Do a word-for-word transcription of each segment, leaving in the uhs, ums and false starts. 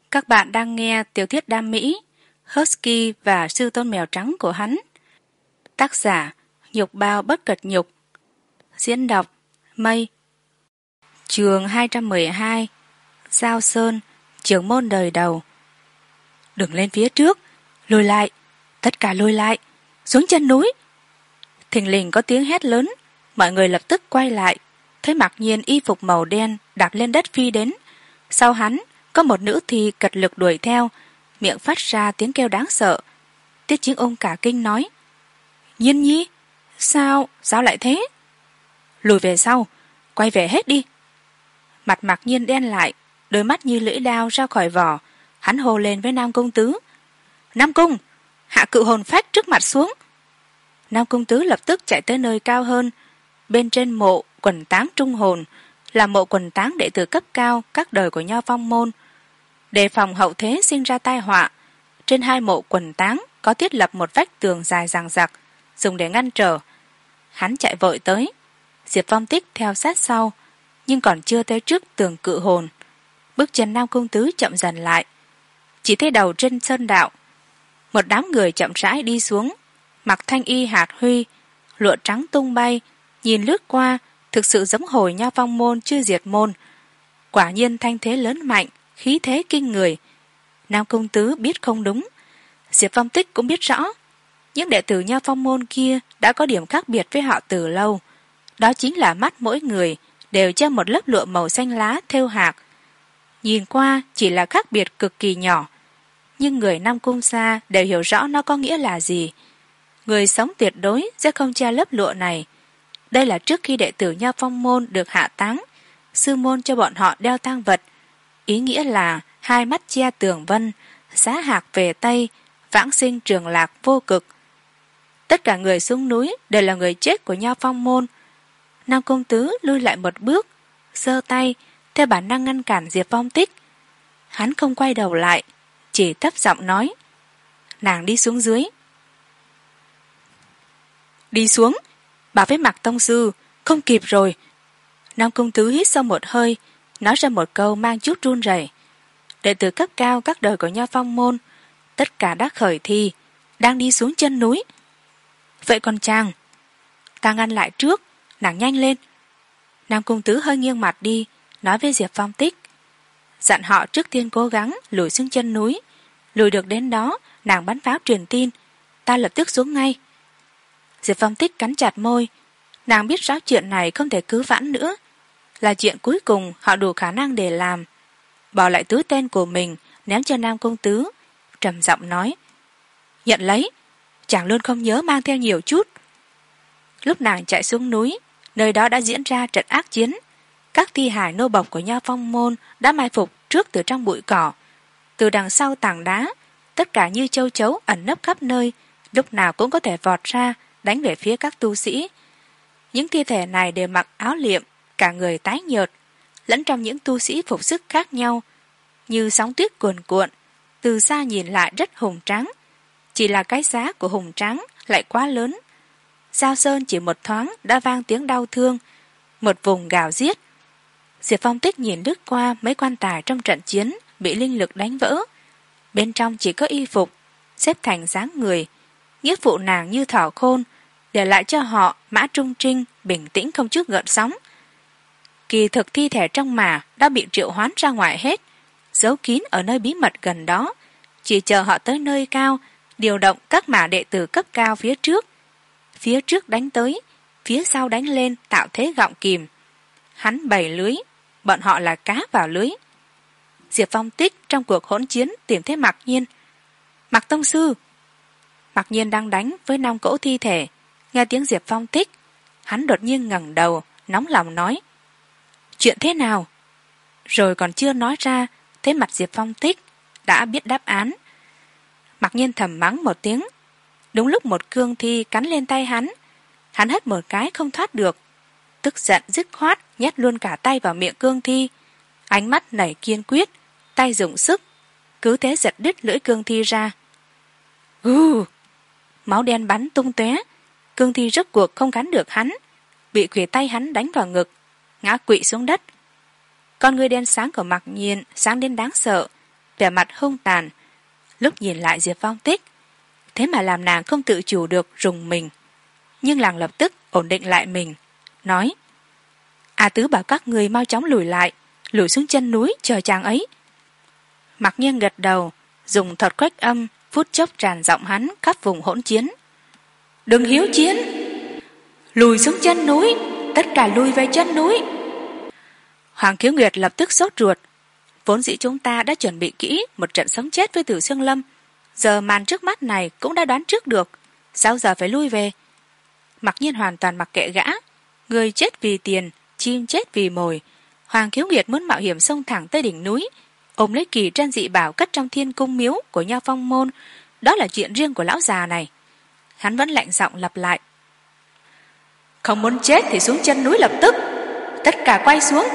Các bạn đang nghe tiểu thuyết đam mỹ Husky và sư tôn mèo trắng của hắn. Tác giả Nhục Bao Bất Cật Nhục. Diễn đọc Mây. Chương hai trăm mười hai. Giao Sơn, trưởng môn đời đầu. Đừng lên phía trước, lùi lại, tất cả lùi lại, xuống chân núi. Thình lình có tiếng hét lớn, mọi người lập tức quay lại, thấy Mặc Nhiên y phục màu đen đạp lên đất phi đến. Sau hắn có một nữ thi cật lực đuổi theo, miệng phát ra tiếng kêu đáng sợ. Tiết Chính Ung cả kinh nói: Nhiên nhi, sao sao lại thế? Lùi về sau, quay về hết đi. Mặt Mặc Nhiên đen lại, đôi mắt như lưỡi đao ra khỏi vỏ. Hắn hô lên với Nam Công Tứ: Nam Cung, hạ cự hồn phách trước mặt xuống. Nam Công Tứ lập tức chạy tới nơi cao hơn. Bên trên mộ quần táng trung hồn là mộ quần táng đệ tử cấp cao các đời của Nho Phong môn. Đề phòng hậu thế sinh ra tai họa, trên hai mộ quần táng có thiết lập một vách tường dài dằng dặc, dùng để ngăn trở. Hắn chạy vội tới, Diệp Phong Tích theo sát sau, nhưng còn chưa tới trước tường cự hồn. Bước chân Nam Công Tứ chậm dần lại, chỉ thấy đầu trên sơn đạo một đám người chậm rãi đi xuống, mặc thanh y hạt huy, lụa trắng tung bay, nhìn lướt qua thực sự giống hồi Nho Phong môn chưa diệt môn. Quả nhiên thanh thế lớn mạnh, khí thế kinh người. Nam Công Tứ biết không đúng, Diệp Phong Tích cũng biết rõ. Những đệ tử Nho Phong môn kia đã có điểm khác biệt với họ từ lâu, đó chính là mắt mỗi người đều che một lớp lụa màu xanh lá thêu hạc. Nhìn qua chỉ là khác biệt cực kỳ nhỏ, nhưng người Nam Cung xa đều hiểu rõ nó có nghĩa là gì. Người sống tuyệt đối sẽ không che lớp lụa này. Đây là trước khi đệ tử Nho Phong môn được hạ táng, sư môn cho bọn họ đeo tang vật, ý nghĩa là hai mắt che tường vân, giá hạc về tây, vãng sinh trường lạc vô cực. Tất cả người xuống núi đều là người chết của Nho Phong môn. Nam Công Tứ lui lại một bước, giơ tay theo bản năng ngăn cản Diệp Phong Tích. Hắn không quay đầu lại, chỉ thấp giọng nói: Nàng đi xuống dưới. Đi xuống, bảo với Mạc tông sư, không kịp rồi. Nam Công Tứ hít sâu một hơi, nói ra một câu mang chút run rẩy. Đệ tử cấp cao các đời của Nho Phong môn tất cả đã khởi thi, đang đi xuống chân núi. Vậy còn chàng? Ta ngăn lại trước, nàng nhanh lên. Nam Công Tứ hơi nghiêng mặt đi, nói với Diệp Phong Tích: Dặn họ trước tiên cố gắng lùi xuống chân núi, lùi được đến đó nàng bắn pháo truyền tin, ta lập tức xuống ngay. Diệp Phong Tích cắn chặt môi, nàng biết rõ chuyện này không thể cứu vãn nữa, là chuyện cuối cùng họ đủ khả năng để làm. Bỏ lại tứ tên của mình ném cho Nam Công Tứ, trầm giọng nói: Nhận lấy, chàng luôn không nhớ mang theo nhiều chút. Lúc nàng chạy xuống núi, nơi đó đã diễn ra trận ác chiến. Các thi hài nô bộc của Nho Phong môn đã mai phục trước từ trong bụi cỏ, từ đằng sau tảng đá, tất cả như châu chấu ẩn nấp khắp nơi, lúc nào cũng có thể vọt ra đánh về phía các tu sĩ. Những thi thể này đều mặc áo liệm, cả người tái nhợt, lẫn trong những tu sĩ phục sức khác nhau, như sóng tuyết cuồn cuộn, từ xa nhìn lại rất hùng tráng. Chỉ là cái giá của hùng tráng lại quá lớn. Giao Sơn chỉ một thoáng đã vang tiếng đau thương, một vùng gào giết. Diệp Phong Tích nhìn lướt qua mấy quan tài trong trận chiến bị linh lực đánh vỡ, bên trong chỉ có y phục xếp thành dáng người. Nghĩa phụ nàng như thỏ khôn, để lại cho họ Mã Trung Trinh bình tĩnh không chút gợn sóng. Kỳ thực thi thể trong mả đã bị triệu hoán ra ngoài hết, giấu kín ở nơi bí mật gần đó, chỉ chờ họ tới nơi cao điều động các mả đệ tử cấp cao phía trước. Phía trước đánh tới, phía sau đánh lên tạo thế gọng kìm. Hắn bày lưới, bọn họ là cá vào lưới. Diệp Phong Tích trong cuộc hỗn chiến tìm thấy Mặc Nhiên. Mạc tông sư. Mặc Nhiên đang đánh với năm cỗ thi thể, nghe tiếng Diệp Phong Tích, hắn đột nhiên ngẩng đầu, nóng lòng nói: Chuyện thế nào? Rồi còn chưa nói ra, thấy mặt Diệp Phong Tích đã biết đáp án. Mặc Nhiên thầm mắng một tiếng. Đúng lúc một cương thi cắn lên tay hắn, hắn hất một cái không thoát được, tức giận dứt khoát nhét luôn cả tay vào miệng cương thi, ánh mắt nảy kiên quyết, tay dùng sức, cứ thế giật đứt lưỡi cương thi ra. Gù! Máu đen bắn tung tóe, cương thi rốt cuộc không cắn được hắn, bị khuỷu tay hắn đánh vào ngực, ngã quỵ xuống đất. Con ngươi đen sáng của Mặc Nhiên sáng đến đáng sợ, vẻ mặt hung tàn. Lúc nhìn lại Diệp Phong Tích, thế mà làm nàng không tự chủ được rùng mình. Nhưng nàng lập tức ổn định lại mình, nói: A Tứ bảo các người mau chóng lùi lại, lùi xuống chân núi chờ chàng ấy. Mặc Nhiên gật đầu, dùng thuật khuếch âm phút chốc tràn giọng hắn khắp vùng hỗn chiến: đừng hiếu chiến, lùi xuống chân núi, tất cả lùi về chân núi. Hoàng Khiếu Nguyệt lập tức sốt ruột. Vốn dĩ chúng ta đã chuẩn bị kỹ một trận sống chết với Tử Xương Lâm, giờ màn trước mắt này cũng đã đoán trước được, sao giờ phải lui về? Mặc Nhiên hoàn toàn mặc kệ gã. Người chết vì tiền, chim chết vì mồi. Hoàng Khiếu Nguyệt muốn mạo hiểm xông thẳng tới đỉnh núi, ôm lấy kỳ trân dị bảo cất trong thiên cung miếu của Nho Phong môn, đó là chuyện riêng của lão già này. Hắn vẫn lạnh giọng lặp lại: không muốn chết thì xuống chân núi lập tức, tất cả quay xuống.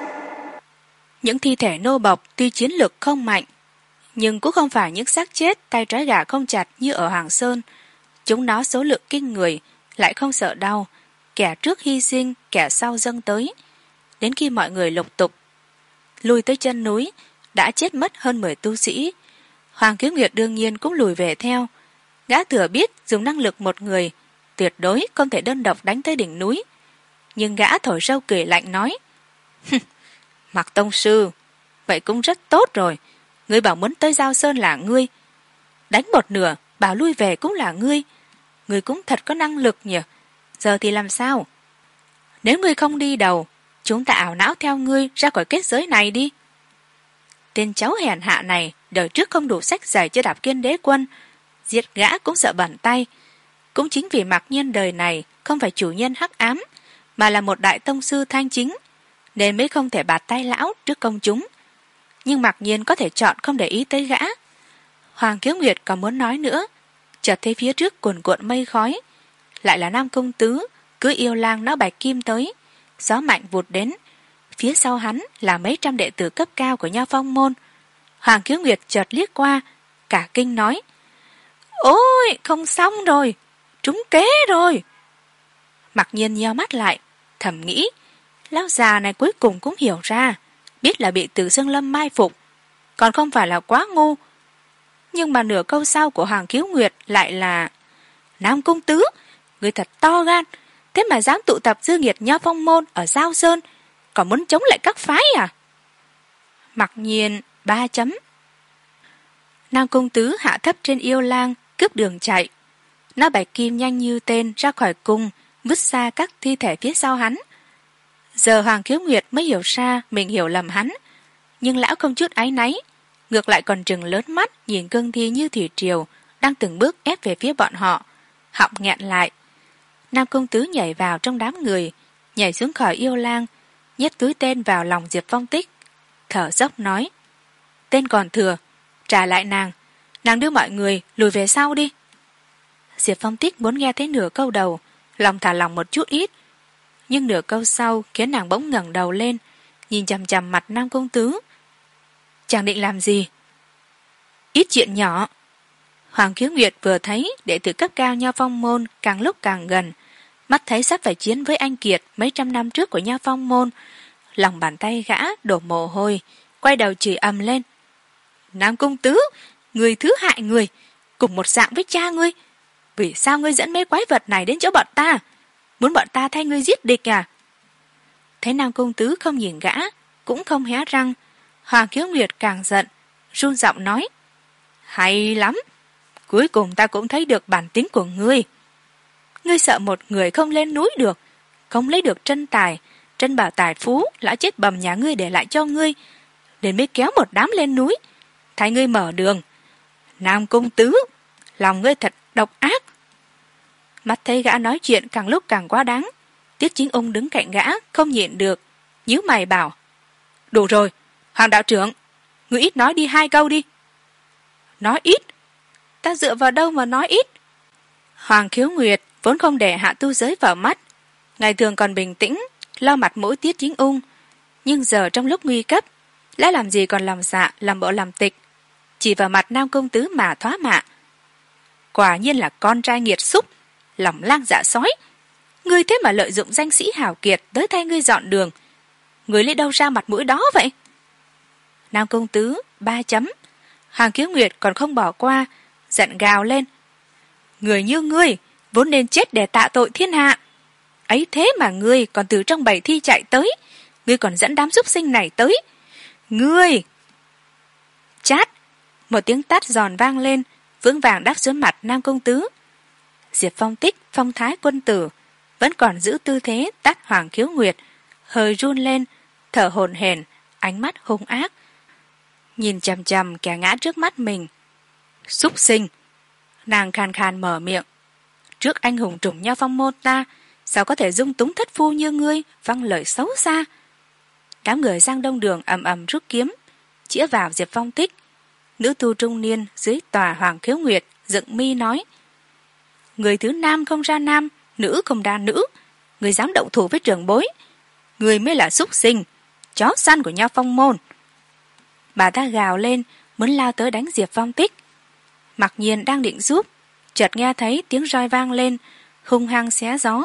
Những thi thể nô bộc tuy chiến lực không mạnh, nhưng cũng không phải những xác chết tay trói gà không chặt như ở Hoàng Sơn. Chúng nó số lượng kinh người, lại không sợ đau, kẻ trước hy sinh, kẻ sau dâng tới. Đến khi mọi người lục tục lùi tới chân núi, đã chết mất hơn mười tu sĩ. Hoàng Khiếu Nguyệt đương nhiên cũng lùi về theo. Gã thừa biết dùng năng lực một người tuyệt đối không thể đơn độc đánh tới đỉnh núi, nhưng gã thổi râu cười lạnh nói: Mặc tông sư, vậy cũng rất tốt rồi. Ngươi bảo muốn tới Giao Sơn là ngươi, đánh một nửa bảo lui về cũng là ngươi. Ngươi cũng thật có năng lực nhỉ. Giờ thì làm sao? Nếu ngươi không đi đầu, chúng ta ảo não theo ngươi ra khỏi kết giới này đi. Tên cháu hèn hạ này đời trước không đủ sách giày cho Đạp Kiên Đế Quân, giết gã cũng sợ bẩn tay. Cũng chính vì Mặc Nhiên đời này không phải chủ nhân hắc ám, mà là một đại tông sư thanh chính, nên mới không thể bạt tay lão trước công chúng. Nhưng Mặc Nhiên có thể chọn không để ý tới gã. Hoàng Khiếu Nguyệt còn muốn nói nữa, chợt thấy phía trước cuồn cuộn mây khói, lại là Nam Công Tứ cứ yêu lang não bạch kim tới. Gió mạnh vụt đến, phía sau hắn là mấy trăm đệ tử cấp cao của Nho Phong môn. Hoàng Khiếu Nguyệt chợt liếc qua, cả kinh nói: ôi, không xong rồi, trúng kế rồi. Mặc Nhiên nheo mắt lại, thầm nghĩ: lão già này cuối cùng cũng hiểu ra, biết là bị Tử Xương Lâm mai phục, còn không phải là quá ngu. Nhưng mà nửa câu sau của Hoàng Khiếu Nguyệt lại là: Nam Công Tứ, người thật to gan, thế mà dám tụ tập dư nghiệt Nho Phong môn ở Giao Sơn, còn muốn chống lại các phái à? Mặc Nhiên ba chấm. Nam Công Tứ hạ thấp trên yêu lang, cướp đường chạy. Nó bạch kim nhanh như tên ra khỏi cung, vứt xa các thi thể phía sau hắn. Giờ Hoàng Khiếu Nguyệt mới hiểu ra mình hiểu lầm hắn, nhưng lão không chút áy náy, ngược lại còn trừng lớn mắt nhìn cương thi như thủy triều đang từng bước ép về phía bọn họ, họng nghẹn lại. Nam Công Tứ nhảy vào trong đám người, nhảy xuống khỏi yêu lang, nhét túi tên vào lòng Diệp Phong Tích, thở dốc nói: tên còn thừa, trả lại nàng, nàng đưa mọi người lùi về sau đi. Diệp Phong Tích muốn nghe thấy nửa câu đầu, lòng thả lòng một chút ít, nhưng nửa câu sau khiến nàng bỗng ngẩng đầu lên, nhìn chằm chằm mặt Nam Công Tứ. Chàng định làm gì? Ít chuyện nhỏ. Hoàng Khiếu Nguyệt vừa thấy đệ tử cấp cao Nho Phong môn càng lúc càng gần, mắt thấy sắp phải chiến với anh Kiệt mấy trăm năm trước của Nho Phong môn, lòng bàn tay gã đổ mồ hôi, quay đầu chửi ầm lên: Nam Công Tứ, người thứ hại người, cùng một dạng với cha ngươi, vì sao ngươi dẫn mấy quái vật này đến chỗ bọn ta? Muốn bọn ta thay ngươi giết địch à? Thấy Nam Công Tứ không nhìn gã, cũng không hé răng, Hoàng Khiếu Nguyệt càng giận, run giọng nói: hay lắm, cuối cùng ta cũng thấy được bản tính của ngươi. Ngươi sợ một người không lên núi được, không lấy được trân tài, trân bảo tài phú lão chết bầm nhà ngươi để lại cho ngươi, nên mới kéo một đám lên núi, thay ngươi mở đường. Nam Công Tứ, lòng ngươi thật độc ác. Mắt thấy gã nói chuyện càng lúc càng quá đáng, Tiết Chính Ung đứng cạnh gã không nhịn được, nhíu mày bảo: đủ rồi, Hoàng đạo trưởng, ngươi ít nói đi hai câu đi. Nói ít? Ta dựa vào đâu mà nói ít? Hoàng Khiếu Nguyệt vốn không để hạ tu giới vào mắt, ngày thường còn bình tĩnh lau mặt mũi Tiết Chính Ung, nhưng giờ trong lúc nguy cấp lẽ làm gì còn làm dạ làm bộ làm tịch, chỉ vào mặt Nam Công Tứ mà thoá mạ: quả nhiên là con trai nghiệt xúc, lòng lang dạ sói. Ngươi thế mà lợi dụng danh sĩ hào kiệt tới thay ngươi dọn đường, ngươi lấy đâu ra mặt mũi đó vậy? Nam Công Tứ ba chấm. Hoàng Khiếu Nguyệt còn không bỏ qua, giận gào lên: người như ngươi vốn nên chết để tạ tội thiên hạ, ấy thế mà ngươi còn từ trong bầy thi chạy tới, ngươi còn dẫn đám súc sinh này tới, ngươi. Chát, một tiếng tát giòn vang lên, vững vàng đáp xuống mặt Nam Công Tứ. Diệp Phong Tích phong thái quân tử vẫn còn giữ tư thế tát Hoàng Khiếu Nguyệt, hơi run lên, thở hổn hển, ánh mắt hung ác nhìn chằm chằm kẻ ngã trước mắt mình. Súc sinh, nàng khàn khàn mở miệng, trước anh hùng trùng Nho Phong môn ta, sao có thể dung túng thất phu như ngươi văng lời xấu xa. Đám người Giang Đông Đường ầm ầm rút kiếm chĩa vào Diệp Phong Tích. Nữ tu trung niên dưới tòa Hoàng Khiếu Nguyệt dựng mi nói: người thứ nam không ra nam, nữ không ra nữ, người dám động thủ với trưởng bối, người mới là súc sinh, chó săn của Nho Phong môn. Bà ta gào lên muốn lao tới đánh Diệp Phong Tích. Mặc nhiên đang định giúp, chợt nghe thấy tiếng roi vang lên, hung hăng xé gió.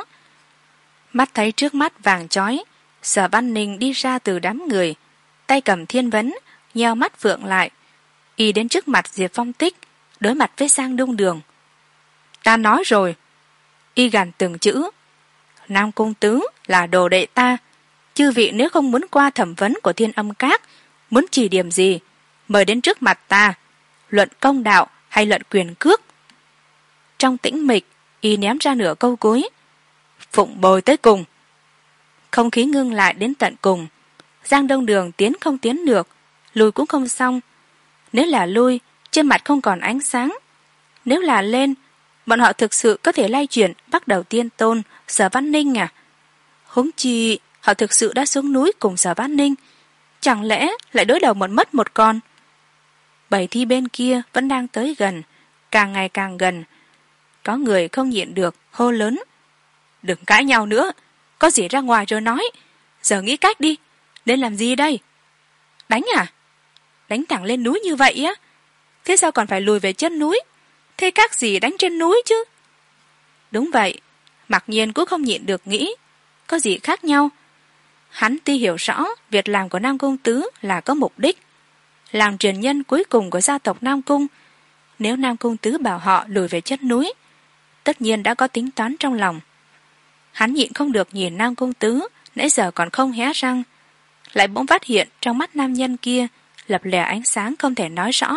Mắt thấy trước mắt vàng chói, Sở Văn Ninh đi ra từ đám người, tay cầm thiên vấn, nheo mắt vượng lại, y đến trước mặt Diệp Phong Tích, đối mặt với Giang Đông Đường. Ta nói rồi, y gằn từng chữ: Nam Cung Tứ là đồ đệ ta, chư vị nếu không muốn qua thẩm vấn của Thiên Âm Các, muốn chỉ điểm gì, mời đến trước mặt ta, luận công đạo hay luận quyền cước. Trong tĩnh mịch, y ném ra nửa câu cuối: phụng bồi tới cùng. Không khí ngưng lại đến tận cùng. Giang Đông Đường tiến không tiến được, lùi cũng không xong. Nếu là lui, trên mặt không còn ánh sáng; nếu là lên, bọn họ thực sự có thể lay chuyển bắt đầu Tiên Tôn, Sở Văn Ninh à? Huống chi họ thực sự đã xuống núi cùng Sở Văn Ninh, chẳng lẽ lại đối đầu một mất một con? Bầy thi bên kia vẫn đang tới gần, càng ngày càng gần. Có người không nhịn được hô lớn: đừng cãi nhau nữa, có gì ra ngoài rồi nói, giờ nghĩ cách đi, nên làm gì đây? Đánh à? Đánh thẳng lên núi như vậy á? Thế sao còn phải lùi về chân núi? Thế các gì đánh trên núi chứ? Đúng vậy, Mặc Nhiên cũng không nhịn được nghĩ, có gì khác nhau. Hắn tuy hiểu rõ việc làm của Nam Cung Tứ là có mục đích, làm truyền nhân cuối cùng của gia tộc Nam Cung. Nếu Nam Cung Tứ bảo họ lùi về chân núi, tất nhiên đã có tính toán trong lòng. Hắn nhịn không được nhìn Nam Cung Tứ nãy giờ còn không hé răng, lại bỗng phát hiện trong mắt nam nhân kia lập lè ánh sáng không thể nói rõ,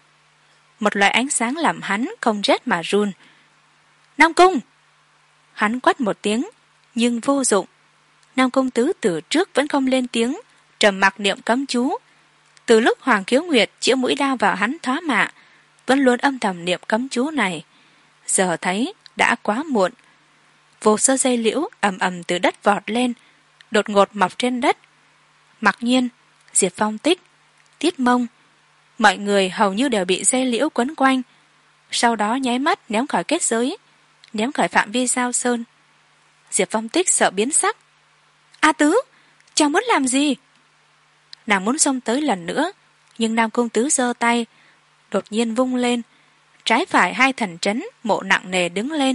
một loại ánh sáng làm hắn không rét mà run. Nam Cung! Hắn quát một tiếng, nhưng vô dụng. Nam Cung Tứ từ trước vẫn không lên tiếng, trầm mặc niệm cấm chú. Từ lúc Hoàng Khiếu Nguyệt chĩa mũi đao vào hắn thoá mạ, vẫn luôn âm thầm niệm cấm chú này. Giờ thấy đã quá muộn. Vô số dây liễu ầm ầm từ đất vọt lên, đột ngột mọc trên đất. Mặc Nhiên, Diệp Phong Tích, Tiết Mông, mọi người hầu như đều bị dây liễu quấn quanh, sau đó nháy mắt ném khỏi kết giới, ném khỏi phạm vi Giao Sơn. Diệp Phong Tích sợ biến sắc. A Tứ, chàng muốn làm gì? Nàng muốn xông tới lần nữa, nhưng Nam Cung Tứ giơ tay đột nhiên vung lên, trái phải hai thần trấn mộ nặng nề đứng lên,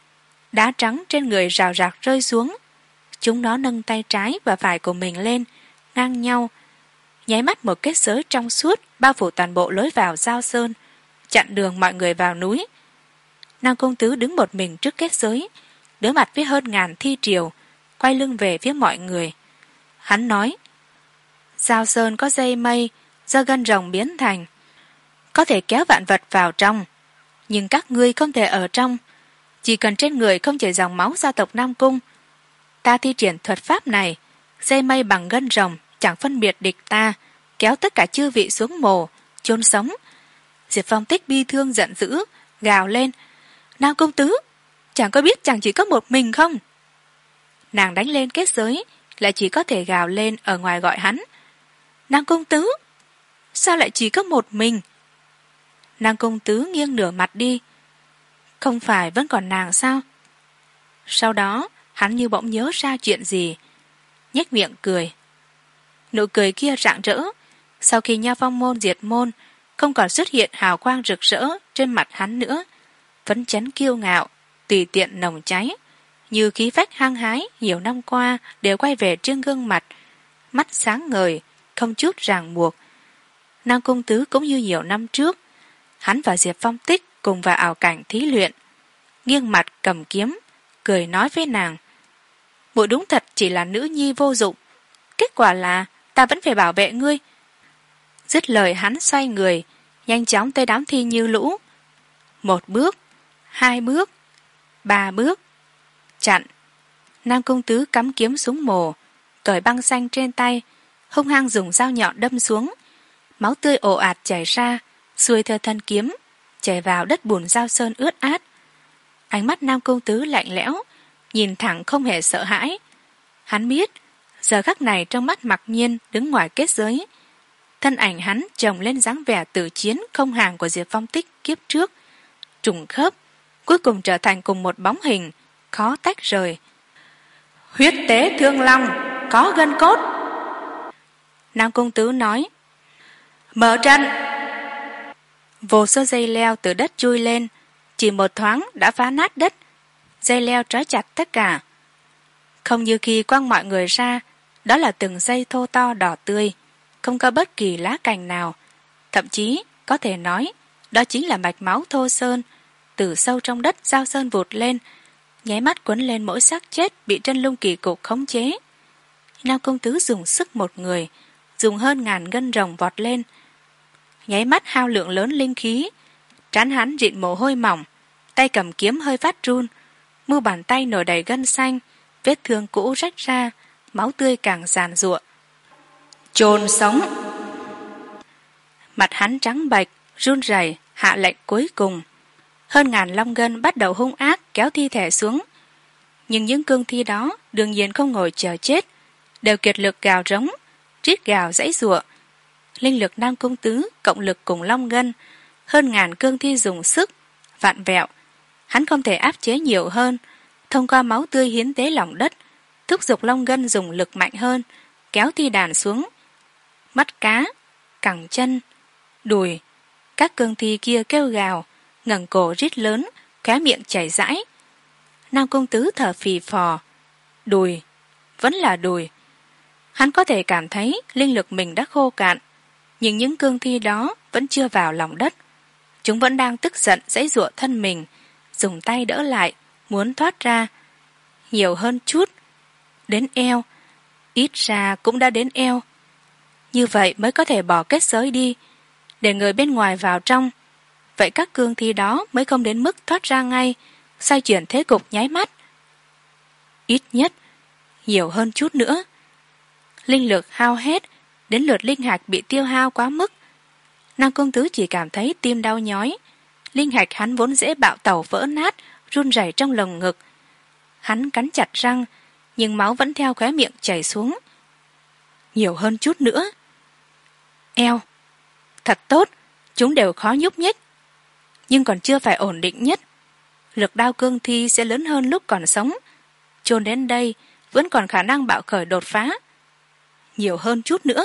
đá trắng trên người rào rạc rơi xuống. Chúng nó nâng tay trái và phải của mình lên ngang nhau, nháy mắt một kết giới trong suốt bao phủ toàn bộ lối vào Giao Sơn, chặn đường mọi người vào núi. Nam Cung Tứ đứng một mình trước kết giới, đối mặt với hơn ngàn thi triều, quay lưng về phía mọi người. Hắn nói: Giao Sơn có dây mây do gân rồng biến thành, có thể kéo vạn vật vào trong, nhưng các ngươi không thể ở trong. Chỉ cần trên người không chảy dòng máu gia tộc Nam Cung, ta thi triển thuật pháp này, dây mây bằng gân rồng chẳng phân biệt địch ta, kéo tất cả chư vị xuống mồ chôn sống. Diệp Phong Tích bi thương giận dữ gào lên: Nam Cung Tứ, chẳng có biết chàng chỉ có một mình không? Nàng đánh lên kết giới, lại chỉ có thể gào lên ở ngoài gọi hắn: Nam Cung Tứ, sao lại chỉ có một mình? Nam Cung Tứ nghiêng nửa mặt đi. Không phải vẫn còn nàng sao? Sau đó hắn như bỗng nhớ ra chuyện gì, nhếch miệng cười. Nụ cười kia rạng rỡ. Sau khi Nho Phong môn diệt môn, không còn xuất hiện hào quang rực rỡ trên mặt hắn nữa, phấn chấn kiêu ngạo, tùy tiện nồng cháy, như khí phách hăng hái nhiều năm qua đều quay về trên gương mặt, mắt sáng ngời, không chút ràng buộc. Nam Cung Tứ cũng như nhiều năm trước, hắn và Diệp Phong Tích cùng vào ảo cảnh thí luyện, nghiêng mặt cầm kiếm, cười nói với nàng: muội đúng thật chỉ là nữ nhi vô dụng, kết quả là ta vẫn phải bảo vệ ngươi. Dứt lời hắn xoay người, nhanh chóng tới đám thi như lũ. Một bước, hai bước, ba bước, chặn. Nam Cung Tứ cắm kiếm xuống mồ, cởi băng xanh trên tay, hung hăng dùng dao nhọn đâm xuống. Máu tươi ồ ạt chảy ra, xuôi theo thân kiếm, chảy vào đất bùn giao sơn ướt át. Ánh mắt Nam Cung Tứ lạnh lẽo, nhìn thẳng không hề sợ hãi. Hắn biết, giờ khắc này trong mắt Mặc Nhiên đứng ngoài kết giới, thân ảnh hắn chồng lên dáng vẻ tử chiến không hàng của Diệp Phong Tích kiếp trước, trùng khớp, cuối cùng trở thành cùng một bóng hình, khó tách rời. Huyết tế thương long, có gân cốt. Nam Cung Tứ nói: mở trận. Vô số dây leo từ đất chui lên, chỉ một thoáng đã phá nát đất, dây leo trói chặt tất cả. Không như khi quăng mọi người ra, đó là từng dây thô to đỏ tươi, không có bất kỳ lá cành nào, thậm chí có thể nói đó chính là mạch máu thô sơn từ sâu trong đất giao sơn vụt lên, nháy mắt quấn lên mỗi xác chết bị Trân Lung kỳ cục khống chế. Nam Công Tứ dùng sức một người, dùng hơn ngàn gân rồng vọt lên, nháy mắt hao lượng lớn linh khí, trán hắn rịn mồ hôi mỏng, tay cầm kiếm hơi phát run, mu bàn tay nổi đầy gân xanh, vết thương cũ rách ra, máu tươi càng giàn giụa. Chôn sống. Mặt hắn trắng bệch, run rẩy hạ lệnh cuối cùng. Hơn ngàn long gân bắt đầu hung ác kéo thi thể xuống, nhưng những cương thi đó đương nhiên không ngồi chờ chết, đều kiệt lực gào rống, rít gào giãy giụa. Linh lực Nam Cung Tứ cộng lực cùng long gân, hơn ngàn cương thi dùng sức vặn vẹo, hắn không thể áp chế nhiều hơn, thông qua máu tươi hiến tế lòng đất, thúc giục long gân dùng lực mạnh hơn, kéo thi đàn xuống. Mắt cá, cẳng chân, đùi, các cương thi kia kêu gào, ngẩng cổ rít lớn, khóe miệng chảy rãi. Nam Cung Tứ thở phì phò, đùi, vẫn là đùi. Hắn có thể cảm thấy linh lực mình đã khô cạn, nhưng những cương thi đó vẫn chưa vào lòng đất. Chúng vẫn đang tức giận giãy giụa thân mình, dùng tay đỡ lại, muốn thoát ra. Nhiều hơn chút, đến eo, ít ra cũng đã đến eo. Như vậy mới có thể bỏ kết giới đi, để người bên ngoài vào trong. Vậy các cương thi đó mới không đến mức thoát ra ngay, xoay chuyển thế cục nháy mắt. Ít nhất, nhiều hơn chút nữa. Linh lực hao hết, đến lượt linh hạch bị tiêu hao quá mức. Nam Công Tứ chỉ cảm thấy tim đau nhói. Linh hạch hắn vốn dễ bạo tẩu vỡ nát, run rẩy trong lồng ngực. Hắn cắn chặt răng, nhưng máu vẫn theo khóe miệng chảy xuống. Nhiều hơn chút nữa. Eo. Thật tốt, chúng đều khó nhúc nhích, nhưng còn chưa phải ổn định nhất. Lực đao cương thi sẽ lớn hơn lúc còn sống, chôn đến đây vẫn còn khả năng bạo khởi đột phá. Nhiều hơn chút nữa.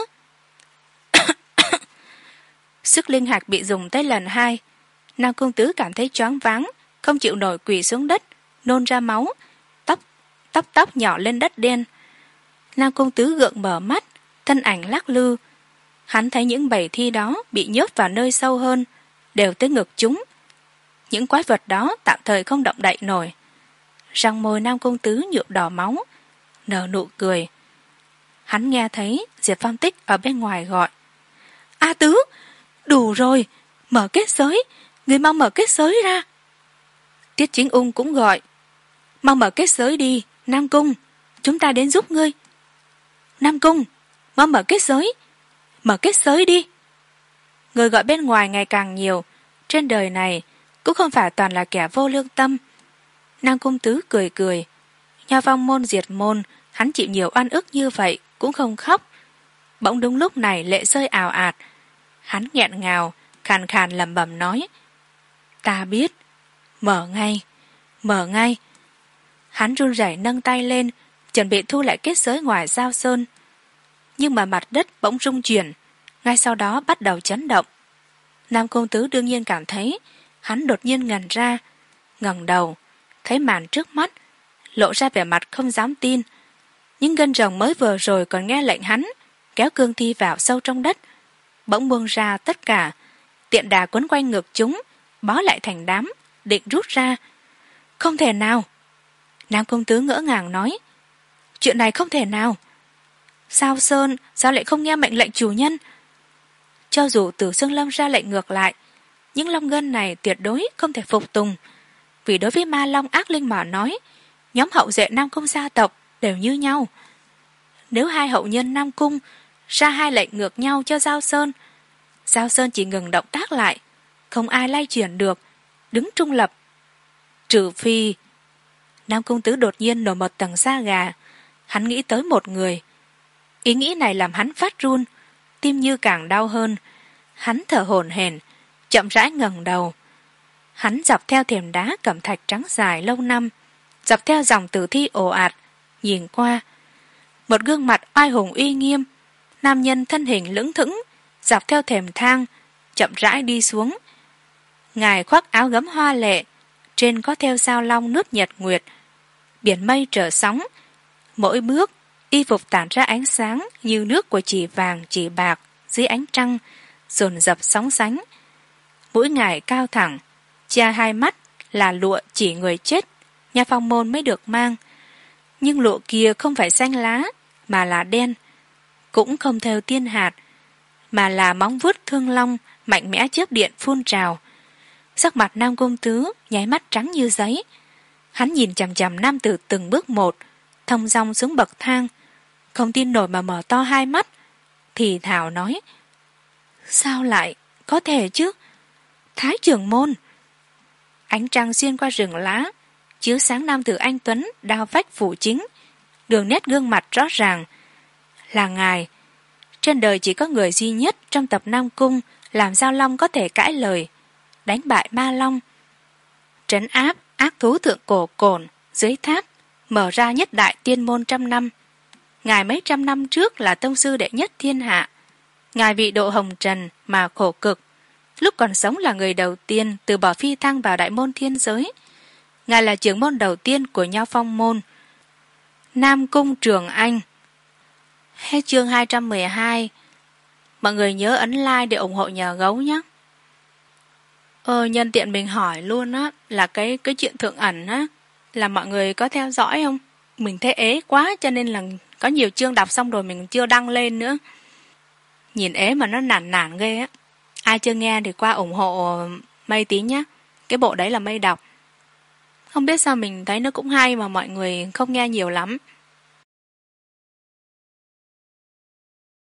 Sức linh hạch bị dùng tới lần hai, Nam Cung Tứ cảm thấy choáng váng, không chịu nổi quỳ xuống đất, nôn ra máu, tóc tóc tóc nhỏ lên đất đen. Nam Cung Tứ gượng mở mắt, thân ảnh lắc lư. Hắn thấy những bầy thi đó bị nhốt vào nơi sâu hơn, đều tới ngực chúng. Những quái vật đó tạm thời không động đậy nổi. Răng môi Nam Cung Tứ nhuộm đỏ máu, nở nụ cười. Hắn nghe thấy Diệp Phong Tích ở bên ngoài gọi: A Tứ, đủ rồi, mở kết giới, người mau mở kết giới ra. Tiết Chính Ung cũng gọi: mau mở kết giới đi, Nam Cung, chúng ta đến giúp ngươi. Nam Cung, mau mở kết giới, mở kết giới đi. Người gọi bên ngoài ngày càng nhiều, trên đời này cũng không phải toàn là kẻ vô lương tâm. Nam Cung Tứ cười cười, Nho Vong môn diệt môn, hắn chịu nhiều oan ức như vậy cũng không khóc. Bỗng đúng lúc này lệ rơi ào ạt, hắn nghẹn ngào, khàn khàn lẩm bẩm nói: ta biết, mở ngay, mở ngay. Hắn run rẩy nâng tay lên, chuẩn bị thu lại kết giới ngoài giao sơn, nhưng mà mặt đất bỗng rung chuyển, ngay sau đó bắt đầu chấn động. Nam Cung Tứ đương nhiên cảm thấy, hắn đột nhiên ngẩn ra, ngẩng đầu, thấy màn trước mắt, lộ ra vẻ mặt không dám tin. Những gân rồng mới vừa rồi còn nghe lệnh hắn kéo cương thi vào sâu trong đất, bỗng buông ra tất cả, tiện đà quấn quanh ngực chúng, bó lại thành đám, định rút ra. Không thể nào! Nam công tứ ngỡ ngàng nói. Chuyện này không thể nào! Sao Sơn, sao lại không nghe mệnh lệnh chủ nhân? Cho dù Tử Xương Long ra lệnh ngược lại, những long ngân này tuyệt đối không thể phục tùng, vì đối với ma long ác linh mà nói, nhóm hậu duệ Nam Cung gia tộc đều như nhau. Nếu hai hậu nhân Nam Cung ra hai lệnh ngược nhau cho Giao Sơn, Giao Sơn chỉ ngừng động tác lại, không ai lay chuyển được, đứng trung lập. Trừ phi... Nam Cung Tứ đột nhiên nổi một tầng da gà, hắn nghĩ tới một người. Ý nghĩ này làm hắn phát run, tim như càng đau hơn. Hắn thở hổn hển, chậm rãi ngẩng đầu. Hắn dọc theo thềm đá cẩm thạch trắng dài lâu năm, dọc theo dòng tử thi ồ ạt, nhìn qua. Một gương mặt oai hùng uy nghiêm, nam nhân thân hình lững thững, dọc theo thềm thang, chậm rãi đi xuống. Ngài khoác áo gấm hoa lệ, trên có theo sao long nước nhật nguyệt, biển mây trở sóng. Mỗi bước, y phục tản ra ánh sáng như nước của chỉ vàng chỉ bạc dưới ánh trăng, dồn dập sóng sánh. Mũi ngài cao thẳng, che hai mắt là lụa chỉ người chết, nhà phong môn mới được mang. Nhưng lụa kia không phải xanh lá, mà là đen, cũng không theo tiên hạt, mà là móng vuốt thương long mạnh mẽ chớp điện phun trào. Sắc mặt Nam Cung Tứ nháy mắt trắng như giấy. Hắn nhìn chằm chằm nam tử từng bước một, thông dong xuống bậc thang, không tin nổi mà mở to hai mắt, thì thảo nói: Sao lại có thể chứ? Thái trưởng môn! Ánh trăng xuyên qua rừng lá, chiếu sáng nam tử anh tuấn đao vách phủ chính, đường nét gương mặt rõ ràng. Là ngài. Trên đời chỉ có người duy nhất trong tập Nam Cung làm Giao Long có thể cãi lời, đánh bại Ma Long, trấn áp ác thú thượng cổ cồn dưới tháp, mở ra nhất đại tiên môn trăm năm. Ngài mấy trăm năm trước là tông sư đệ nhất thiên hạ. Ngài vì độ hồng trần mà khổ cực, lúc còn sống là người đầu tiên từ bỏ phi thăng vào đại môn thiên giới. Ngài là trưởng môn đầu tiên của Nho Phong môn, Nam Cung Trường Anh. Hết chương hai trăm mười hai. Mọi người nhớ ấn like để ủng hộ nhờ gấu nhé. Ờ, nhân tiện mình hỏi luôn á, là cái cái chuyện thượng ẩn á, là mọi người có theo dõi không? Mình thấy ế quá cho nên là có nhiều chương đọc xong rồi mình chưa đăng lên nữa. Nhìn ế mà nó nản nản ghê á. Ai chưa nghe thì qua ủng hộ Mây tí nhé. Cái bộ đấy là Mây đọc. Không biết sao mình thấy nó cũng hay mà mọi người không nghe nhiều lắm.